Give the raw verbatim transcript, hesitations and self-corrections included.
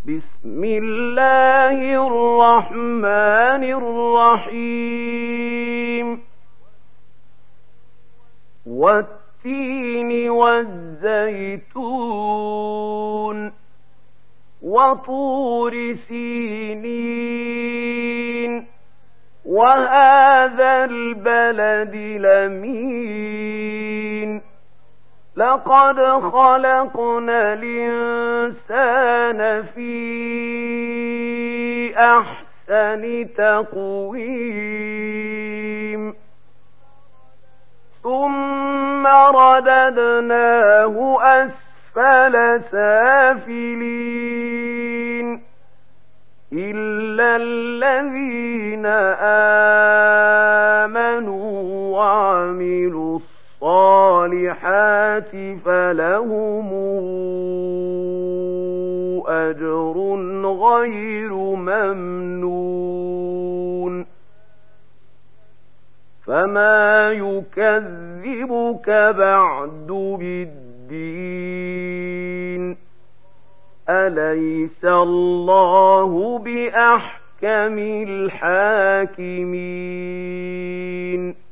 بسم الله الرحمن الرحيم والتين والزيتون وطور سينين وهذا البلد الأمين لقد خلقنا الإنسان في أحسن تقويم ثم رددناه أسفل سافلين إلا الذين آمنوا وعملوا الصالحات فلهم أجر غير ممنون فما يكذبك بعد بالدين أليس الله بأحكم الحاكمين